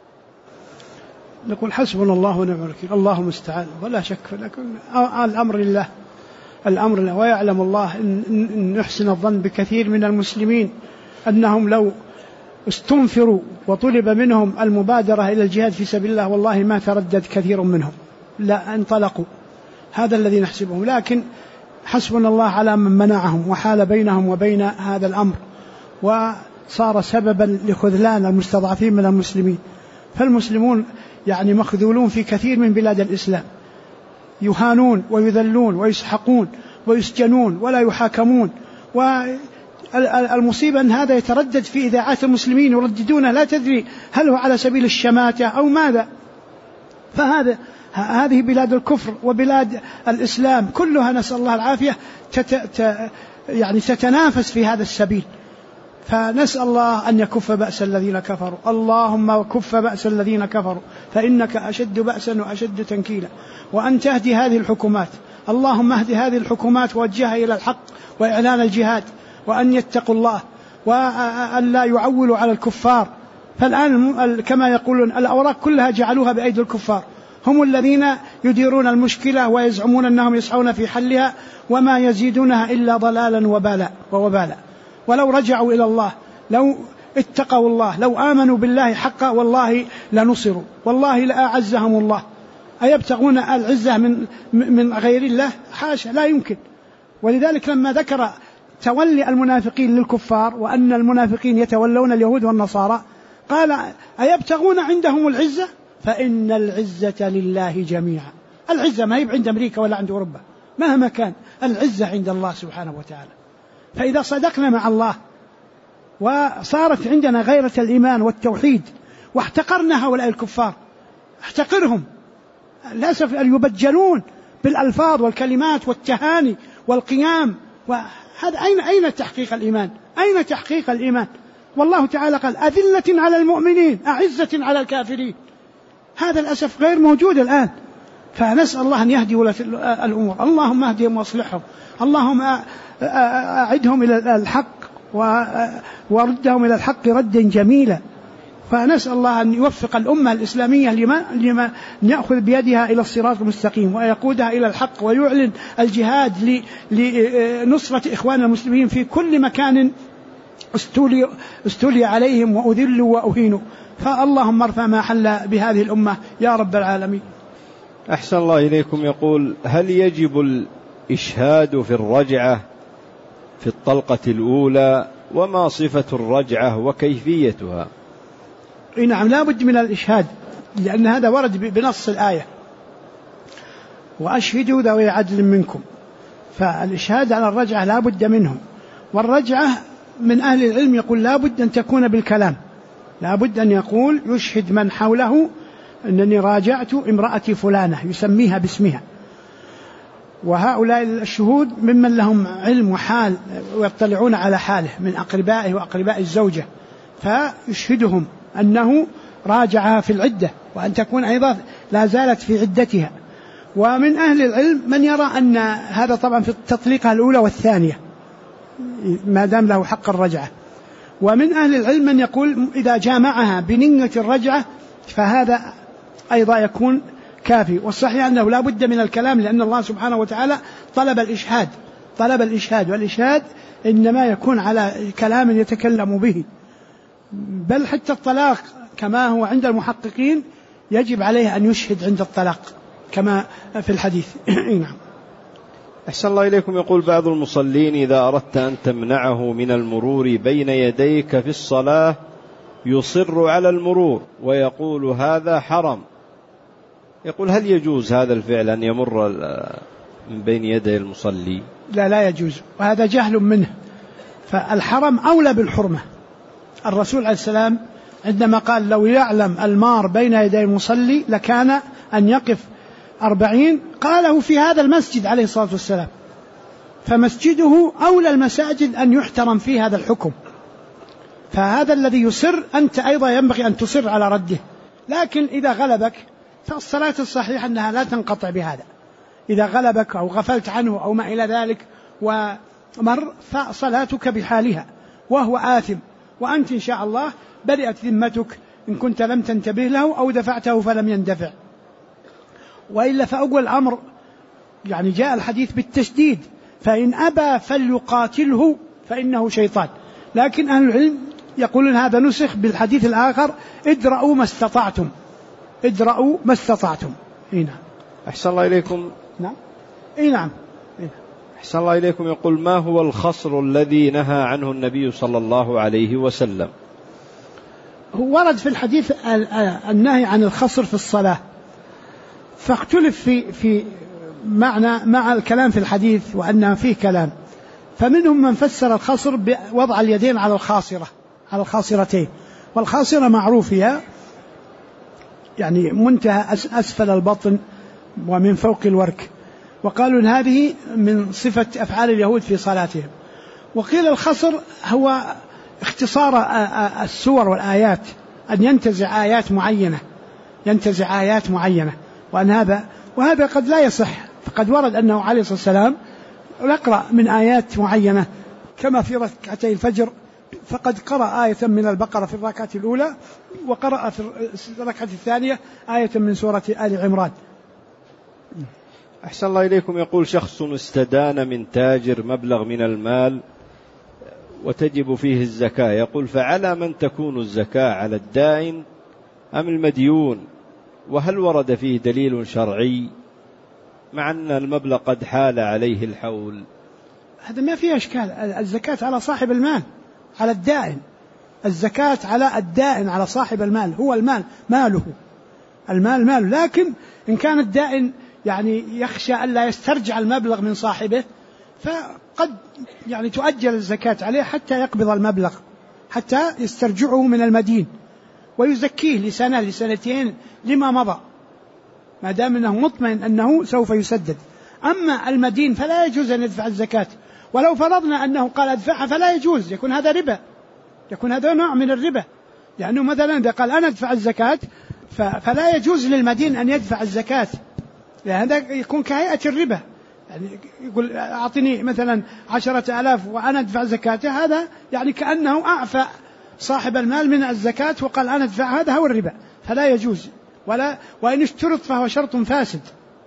نقول حسبنا الله ونعم الوكيل، الله المستعان، ولا شك. لكن الأمر لله، الأمر لله. ويعلم الله إن نحسن الظن بكثير من المسلمين أنهم لو استنفروا وطلب منهم المبادرة إلى الجهاد في سبيل الله والله ما تردد كثير منهم، لا انطلقوا. هذا الذي نحسبهم. لكن حسبنا الله على من منعهم وحال بينهم وبين هذا الأمر، وصار سببا لخذلان المستضعفين من المسلمين. فالمسلمون يعني مخذولون في كثير من بلاد الإسلام، يهانون ويذلون ويسحقون ويسجنون ولا يحاكمون. والمصيبة أن هذا يتردد في إذاعات المسلمين يرددونه، لا تدري هل هو على سبيل الشماتة أو ماذا. هذه بلاد الكفر وبلاد الإسلام كلها نسأل الله العافية يعني تتنافس في هذا السبيل. فنسأل الله أن يكف بأس الذين كفروا، اللهم كف بأس الذين كفروا فإنك أشد بأسا وأشد تنكيلا. وأن تهدي هذه الحكومات، اللهم اهدي هذه الحكومات ووجهها إلى الحق وإعلان الجهاد، وأن يتقوا الله وأن لا يعولوا على الكفار. فالآن كما يقولون الأوراق كلها جعلوها بأيدي الكفار، هم الذين يديرون المشكلة ويزعمون أنهم يسعون في حلها، وما يزيدونها إلا ضلالا ووبالا. ولو رجعوا إلى الله، لو اتقوا الله، لو آمنوا بالله حقا، والله لنصروا، والله لأعزهم الله. أيبتغون العزة من غير الله؟ حاشا، لا يمكن. ولذلك لما ذكر تولي المنافقين للكفار وأن المنافقين يتولون اليهود والنصارى، قال أيبتغون عندهم العزة فإن العزة لله جميعا. العزة ما هي عند أمريكا ولا عند أوروبا، مهما كان العزة عند الله سبحانه وتعالى. فإذا صدقنا مع الله وصارت عندنا غيرة الإيمان والتوحيد واحتقرنا هؤلاء الكفار، احتقرهم، للأسف أن يبجلون بالألفاظ والكلمات والتهاني والقيام، وهذا أين تحقيق الإيمان؟ أين تحقيق الإيمان؟ والله تعالى قال أذلة على المؤمنين أعزة على الكافرين. هذا للأسف غير موجود الآن. فنسأل الله أن يهدي ولاة الأمور، اللهم اهدهم واصلحهم، اللهم أعدهم إلى الحق وردهم إلى الحق ردا جميلا. فنسأل الله أن يوفق الأمة الإسلامية لما يأخذ بيدها إلى الصراط المستقيم ويقودها إلى الحق ويعلن الجهاد لنصرة إخوان المسلمين في كل مكان استولي عليهم وأذلوا وأهينوا. فاللهم ارفع ما حل بهذه الأمة يا رب العالمين. أحسن الله إليكم. يقول هل يجب الإشهاد في الرجعة في الطلقة الأولى؟ وما صفة الرجعة وكيفيتها؟ نعم، لا بد من الإشهاد، لأن هذا ورد بنص الآية وأشهدوا ذوي عدل منكم. فالإشهاد على الرجعة لا بد منه. والرجعة من أهل العلم يقول لا بد أن تكون بالكلام، لا بد أن يقول يشهد من حوله أنني راجعت امرأتي فلانة، يسميها باسمها. وهؤلاء الشهود ممن لهم علم وحال ويطلعون على حاله من أقربائه وأقرباء الزوجة، فيشهدهم أنه راجعها في العدة وأن تكون أيضا لا زالت في عدتها. ومن أهل العلم من يرى أن هذا طبعا في التطليقة الأولى والثانية ما دام له حق الرجعة. ومن أهل العلم من يقول إذا جامعها بنية الرجعة فهذا أيضا يكون كافي. والصحيح أنه لا بد من الكلام، لأن الله سبحانه وتعالى طلب الإشهاد، والإشهاد إنما يكون على كلام يتكلم به. بل حتى الطلاق كما هو عند المحققين يجب عليه أن يشهد عند الطلاق كما في الحديث. نعم. أحسن الله إليكم. يقول بعض المصلين إذا أردت أن تمنعه من المرور بين يديك في الصلاة يصر على المرور ويقول هذا حرام. يقول هل يجوز هذا الفعل أن يمر من بين يدي المصلي؟ لا يجوز، وهذا جهل منه. فالحرم أولى بالحرمة. الرسول عليه السلام عندما قال لو يعلم المار بين يدي المصلي لكان أن يقف 40، قاله في هذا المسجد عليه الصلاة والسلام. فمسجده أولى المساجد أن يحترم فيه هذا الحكم. فهذا الذي يصر أنت أيضا ينبغي أن تصر على رده. لكن إذا غلبك فالصلاة الصحيحة أنها لا تنقطع بهذا. إذا غلبك أو غفلت عنه أو ما إلى ذلك ومر فصلاتك بحالها وهو آثم، وأنت إن شاء الله برئت ذمتك إن كنت لم تنتبه له أو دفعته فلم يندفع. وإلا فأول الأمر يعني جاء الحديث بالتشديد، فإن أبى فليقاتله فإنه شيطان. لكن أهل العلم يقولون هذا نسخ بالحديث الآخر ادرأوا ما استطعتم. نعم. أحسن الله إليكم. نعم. نعم. أحسن الله إليكم. يقول ما هو الخصر الذي نهى عنه النبي صلى الله عليه وسلم؟ هو ورد في الحديث النهي عن الخصر في الصلاة، فاختلف في مع الكلام في الحديث وأنه فيه كلام. فمنهم من فسر الخصر بوضع اليدين على الخاصرتين، والخاصرة معروفة يعني منتهى أسفل البطن ومن فوق الورك، وقالوا إن هذه من صفة أفعال اليهود في صلاتهم. وقيل الخصر هو اختصار السور والآيات، أن ينتزع آيات معينة، وهذا قد لا يصح. فقد ورد أنه عليه الصلاة والسلام يقرأ من آيات معينة كما في ركعتي الفجر، فقد قرأ آية من البقرة في الركعة الأولى، وقرأ في الركعة الثانية آية من سورة آل عمران. أحسن الله إليكم. يقول شخص استدان من تاجر مبلغ من المال وتجب فيه الزكاة، يقول فعلى من تكون الزكاة، على الدائن أم المديون؟ وهل ورد فيه دليل شرعي مع أن المبلغ قد حال عليه الحول؟ هذا ما فيه أشكال. الزكاة على صاحب المال، على الدائن. الزكاة على الدائن، على صاحب المال، هو المال ماله، المال ماله، لكن إن كان الدائن يعني يخشى ألا يسترجع المبلغ من صاحبه فقد يعني تؤجل الزكاة عليه حتى يقبض المبلغ، حتى يسترجعه من المدين ويزكيه لسنة لسنتين لما مضى، ما دام أنه مطمئن أنه سوف يسدد. أما المدين فلا يجوز أن يدفع الزكاة، ولو فرضنا أنه قال أدفعها فلا يجوز، يكون هذا ربا، يكون هذا نوع من الربا، لأنه مثلا إذا قال أنا أدفع الزكاة فلا يجوز للمدين أن يدفع الزكاة، هذا يكون كهيئة الربا، يعني يقول أعطني مثلا 10,000 وأنا أدفع زكاته، هذا يعني كأنه أعفى صاحب المال من الزكاة وقال أنا أدفع، هذا هو الربا، فلا يجوز، وإن اشترط فهو شرط فاسد.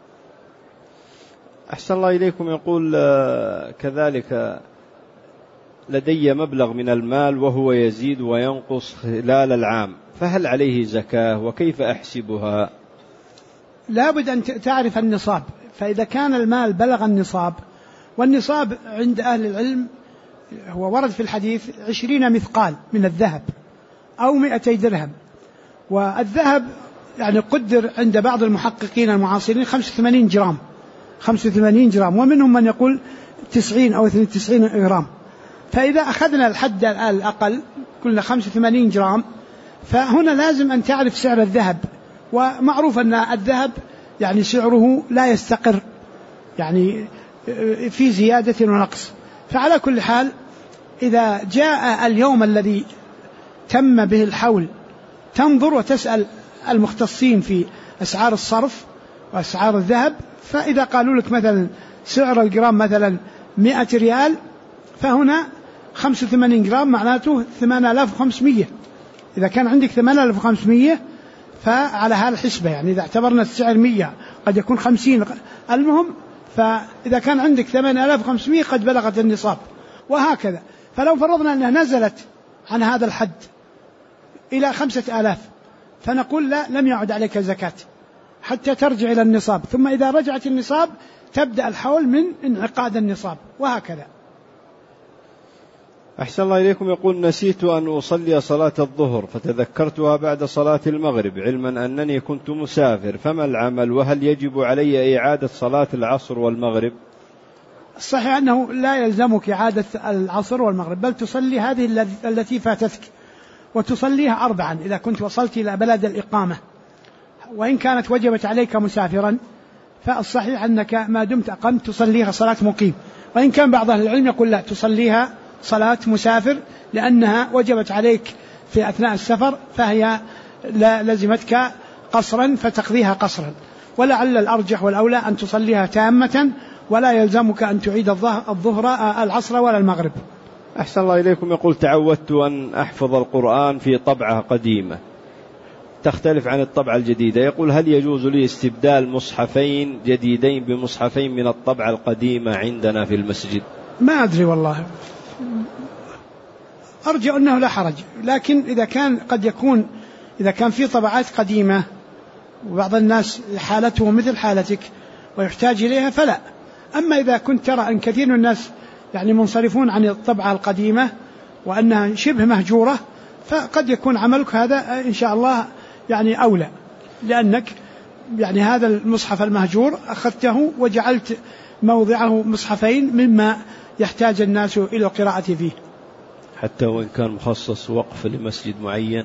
أحسن الله إليكم. يقول كذلك لدي مبلغ من المال وهو يزيد وينقص خلال العام، فهل عليه زكاة وكيف أحسبها؟ لا بد أن تعرف النصاب، فإذا كان المال بلغ النصاب، والنصاب عند أهل العلم هو ورد في الحديث 20 مثقال من الذهب أو 200 درهم، والذهب يعني قدر عند بعض المحققين المعاصرين 85 جرام، 85 جرام، ومنهم من يقول 90 أو 92 جرام. فإذا أخذنا الحد الأقل كل 85 جرام، فهنا لازم أن تعرف سعر الذهب، ومعروف أن الذهب يعني سعره لا يستقر، يعني في زيادة ونقص. فعلى كل حال إذا جاء اليوم الذي تم به الحول تنظر وتسأل المختصين في أسعار الصرف وأسعار الذهب، فإذا قالوا لك مثلا سعر الجرام مثلا 100 ريال، فهنا 85 جرام معناته 8500. إذا كان عندك 8500 فعلى هالحسبة، يعني إذا اعتبرنا السعر 100 قد يكون 50، المهم فإذا كان عندك 8500 قد بلغت النصاب، وهكذا. فلو فرضنا أنها نزلت عن هذا الحد إلى 5000 فنقول لا، لم يعد عليك زكاة حتى ترجع إلى النصاب، ثم إذا رجعت النصاب تبدأ الحول من انعقاد النصاب، وهكذا. أحسن الله إليكم. يقول نسيت أن أصلي صلاة الظهر فتذكرتها بعد صلاة المغرب، علما أنني كنت مسافر، فما العمل؟ وهل يجب علي إعادة صلاة العصر والمغرب؟ الصحيح أنه لا يلزمك إعادة العصر والمغرب، بل تصلي هذه التي فاتتك، وتصليها 4 إذا كنت وصلت إلى بلد الإقامة، وإن كانت وجبت عليك مسافرا فالصحيح أنك ما دمت أقمت تصليها صلاة مقيم، وإن كان بعض أهل العلم يقول لا، تصليها صلاة مسافر لأنها وجبت عليك في أثناء السفر، فهي لزمتك قصرا فتقضيها قصرا، ولعل الأرجح والأولى أن تصليها تامة، ولا يلزمك أن تعيد العصر ولا المغرب. أحسن الله إليكم. يقول تعودت أن أحفظ القرآن في طبعة قديمة تختلف عن الطبعة الجديدة، يقول هل يجوز لي استبدال مصحفين جديدين بمصحفين من الطبعة القديمة عندنا في المسجد؟ ما أدري والله، أرجع أنه لا حرج، لكن إذا كان قد يكون إذا كان في طبعات قديمة وبعض الناس حالته مثل حالتك ويحتاج إليها فلا. أما إذا كنت ترى أن كثير من الناس يعني منصرفون عن الطبعة القديمة وأنها شبه مهجورة، فقد يكون عملك هذا إن شاء الله يعني أولى، لأنك يعني هذا المصحف المهجور أخذته وجعلت موضعه مصحفين مما يحتاج الناس إلى القراءة فيه، حتى وإن كان مخصص وقف لمسجد معين،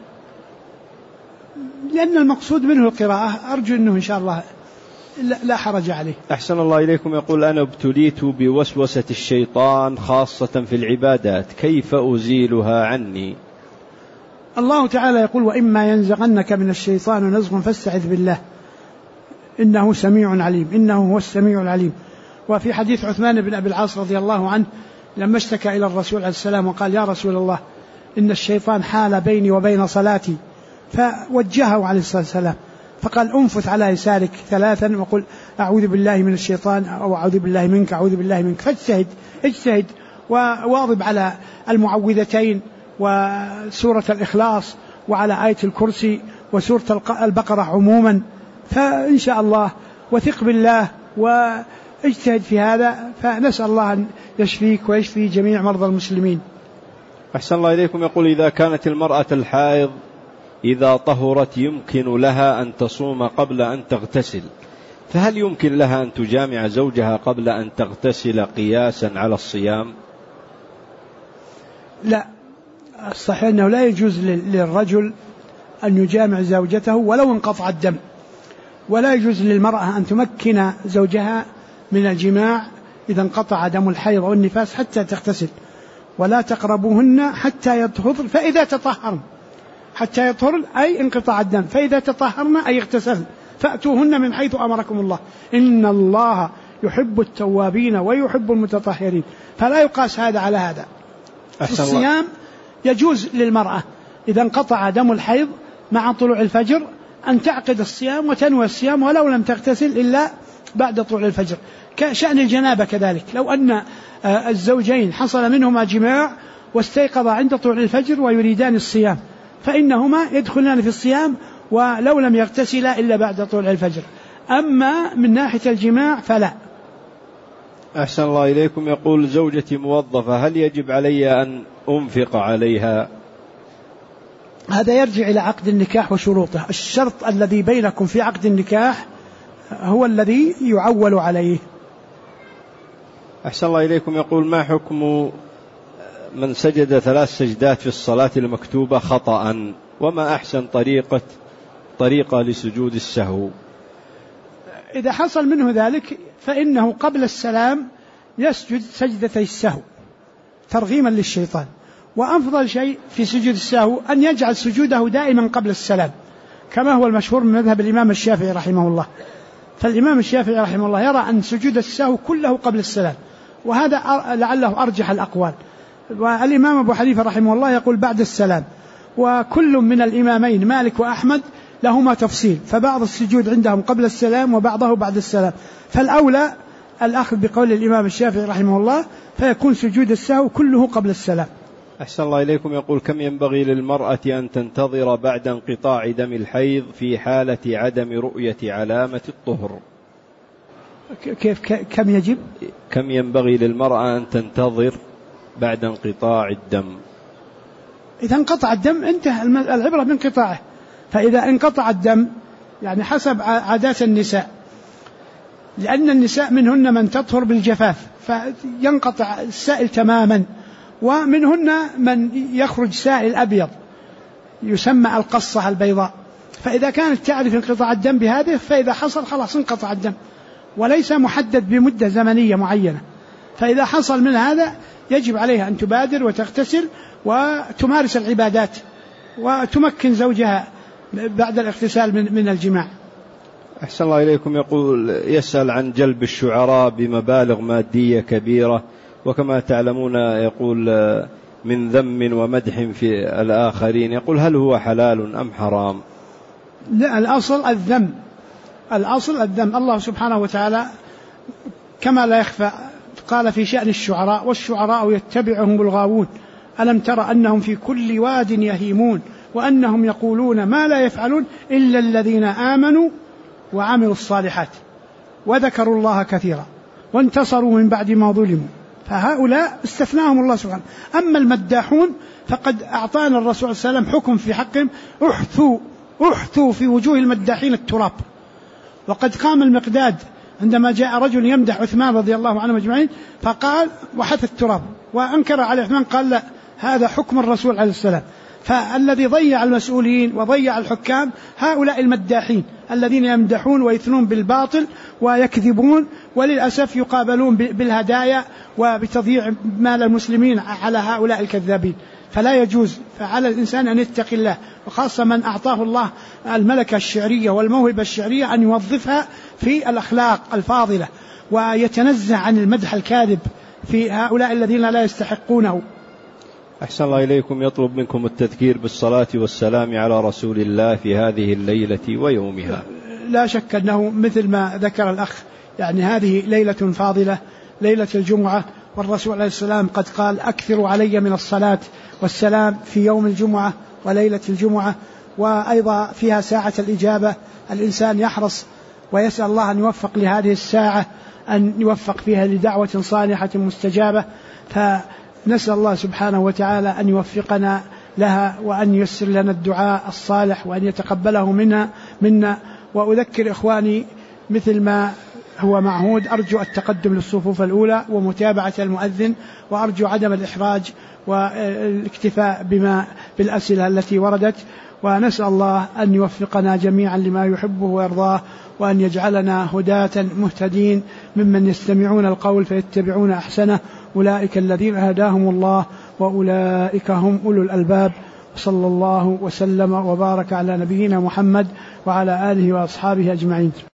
لأن المقصود منه القراءة. أرجو أنه إن شاء الله لا حرج عليه. أحسن الله إليكم. يقول أنا ابتليت بوسوسة الشيطان خاصة في العبادات، كيف أزيلها عني؟ الله تعالى يقول وإما ينزغنك من الشيطان نزغ فاستعذ بالله إنه سميع عليم، إنه هو السميع العليم. وفي حديث عثمان بن أبي العاص رضي الله عنه لما اشتكى إلى الرسول عليه السلام وقال يا رسول الله إن الشيطان حال بيني وبين صلاتي، فوجهه عليه الصلاة والسلام فقال أنفث على يسارك 3 وقل أعوذ بالله من الشيطان أو أعوذ بالله منك أعوذ بالله منك، فاجتهد وواظب على المعوذتين وسورة الإخلاص وعلى آية الكرسي وسورة البقرة عموما، فإن شاء الله وثق بالله واجتهد في هذا، فنسأل الله أن يشفيك ويشفي جميع مرضى المسلمين. أحسن الله إليكم. يقول إذا كانت المرأة الحائض إذا طهرت يمكن لها أن تصوم قبل أن تغتسل، فهل يمكن لها أن تجامع زوجها قبل أن تغتسل قياسا على الصيام؟ لا، الصحيح أنه لا يجوز للرجل أن يجامع زوجته ولو انقطع الدم، ولا يجوز للمرأة أن تمكن زوجها من الجماع إذا انقطع دم الحيض والنفاس حتى تغتسل، ولا تقربوهن حتى يطهرن فإذا تطهرن، حتى يطهرن أي انقطاع الدم، فإذا تطهرن أي اغتسلن فأتوهن من حيث أمركم الله إن الله يحب التوابين ويحب المتطهرين، فلا يقاس هذا على هذا. الصيام يجوز للمرأة إذا انقطع دم الحيض مع طلوع الفجر أن تعقد الصيام وتنوي الصيام ولو لم تغتسل إلا بعد طلوع الفجر، كشأن الجنابة كذلك. لو أن الزوجين حصل منهما جماع واستيقظ عند طلوع الفجر ويريدان الصيام فإنهما يدخلان في الصيام ولو لم يغتسلا إلا بعد طلوع الفجر. أما من ناحية الجماع فلا. أحسن الله إليكم. يقول زوجتي موظفة، هل يجب علي أن أنفق عليها؟ هذا يرجع إلى عقد النكاح وشروطه. الشرط الذي بينكم في عقد النكاح هو الذي يعول عليه. أحسن الله إليكم. يقول ما حكم من سجد 3 سجدات في الصلاة المكتوبة خطأ، وما أحسن طريقة لسجود السهو؟ إذا حصل منه ذلك فإنه قبل السلام يسجد سجدتي السهو ترغيما للشيطان، وأفضل شيء في سجود السهو أن يجعل سجوده دائما قبل السلام كما هو المشهور من مذهب الإمام الشافعي رحمه الله. فالإمام الشافعي رحمه الله يرى أن سجود السهو كله قبل السلام، وهذا لعله أرجح الأقوال. والإمام أبو حنيفة رحمه الله يقول بعد السلام، وكل من الإمامين مالك وأحمد لهما تفصيل، فبعض السجود عندهم قبل السلام وبعضه بعد السلام، فالأولى الأخذ بقول الإمام الشافعي رحمه الله فيكون سجود السهو كله قبل السلام. أحسن الله إليكم. يقول كم ينبغي للمرأة أن تنتظر بعد انقطاع دم الحيض في حالة عدم رؤية علامة الطهر؟ كم ينبغي للمرأة أن تنتظر بعد انقطاع الدم؟ إذا انقطع الدم انتهى العبرة بانقطاعه. فإذا انقطع الدم يعني حسب عادات النساء، لأن النساء منهن من تطهر بالجفاف فينقطع السائل تماما، ومنهن من يخرج سائل أبيض يسمى القصة البيضاء، فإذا كانت تعرف انقطاع الدم بهذه فإذا حصل خلاص انقطع الدم، وليس محدد بمدة زمنية معينة. فإذا حصل من هذا يجب عليها أن تبادر وتغتسل وتمارس العبادات وتمكن زوجها بعد الاغتسال من الجماع. أحسن الله إليكم. يقول يسأل عن جلب الشعراء بمبالغ مادية كبيرة، وكما تعلمون يقول من ذم ومدح في الآخرين، يقول هل هو حلال أم حرام؟ لا، الأصل الذم. الله سبحانه وتعالى كما لا يخفى قال في شأن الشعراء والشعراء يتبعهم الغاوون ألم تر أنهم في كل واد يهيمون وأنهم يقولون ما لا يفعلون إلا الذين آمنوا وعملوا الصالحات وذكروا الله كثيرا وانتصروا من بعد ما ظلموا، فهؤلاء استثناهم الله سبحانه. أما المداحون فقد أعطانا الرسول صلى الله عليه وسلم حكم في حقهم، احثوا في وجوه المداحين التراب. وقد قام المقداد عندما جاء رجل يمدح عثمان رضي الله عنه أجمعين فقال وحث التراب، وأنكر على عثمان قال لا، هذا حكم الرسول عليه السلام. فالذي ضيع المسؤولين وضيع الحكام هؤلاء المداحين الذين يمدحون ويثنون بالباطل ويكذبون، وللأسف يقابلون بالهدايا وبتضييع مال المسلمين على هؤلاء الكذابين. فلا يجوز، فعلى الإنسان أن يتقي الله، وخاصة من أعطاه الله الملكة الشعرية والموهبة الشعرية أن يوظفها في الأخلاق الفاضلة ويتنزه عن المدح الكاذب في هؤلاء الذين لا يستحقونه. أحسن الله إليكم. يطلب منكم التذكير بالصلاة والسلام على رسول الله في هذه الليلة ويومها. لا شك أنه مثل ما ذكر الأخ، يعني هذه ليلة فاضلة، ليلة الجمعة، والرسول عليه السلام قد قال أكثروا علي من الصلاة والسلام في يوم الجمعة وليلة الجمعة، وأيضا فيها ساعة الإجابة. الإنسان يحرص ويسأل الله أن يوفق لهذه الساعة، أن يوفق فيها لدعوة صالحة مستجابة. نسأل الله سبحانه وتعالى أن يوفقنا لها وأن ييسر لنا الدعاء الصالح وأن يتقبله منا. وأذكر إخواني مثل ما هو معهود، أرجو التقدم للصفوف الأولى ومتابعة المؤذن، وأرجو عدم الإحراج والاكتفاء بالأسئلة التي وردت. ونسأل الله أن يوفقنا جميعا لما يحبه ويرضاه، وأن يجعلنا هداة مهتدين ممن يستمعون القول فيتبعون أحسنه، أولئك الذين هداهم الله وأولئك هم أولو الألباب. صلى الله وسلم وبارك على نبينا محمد وعلى آله وأصحابه أجمعين.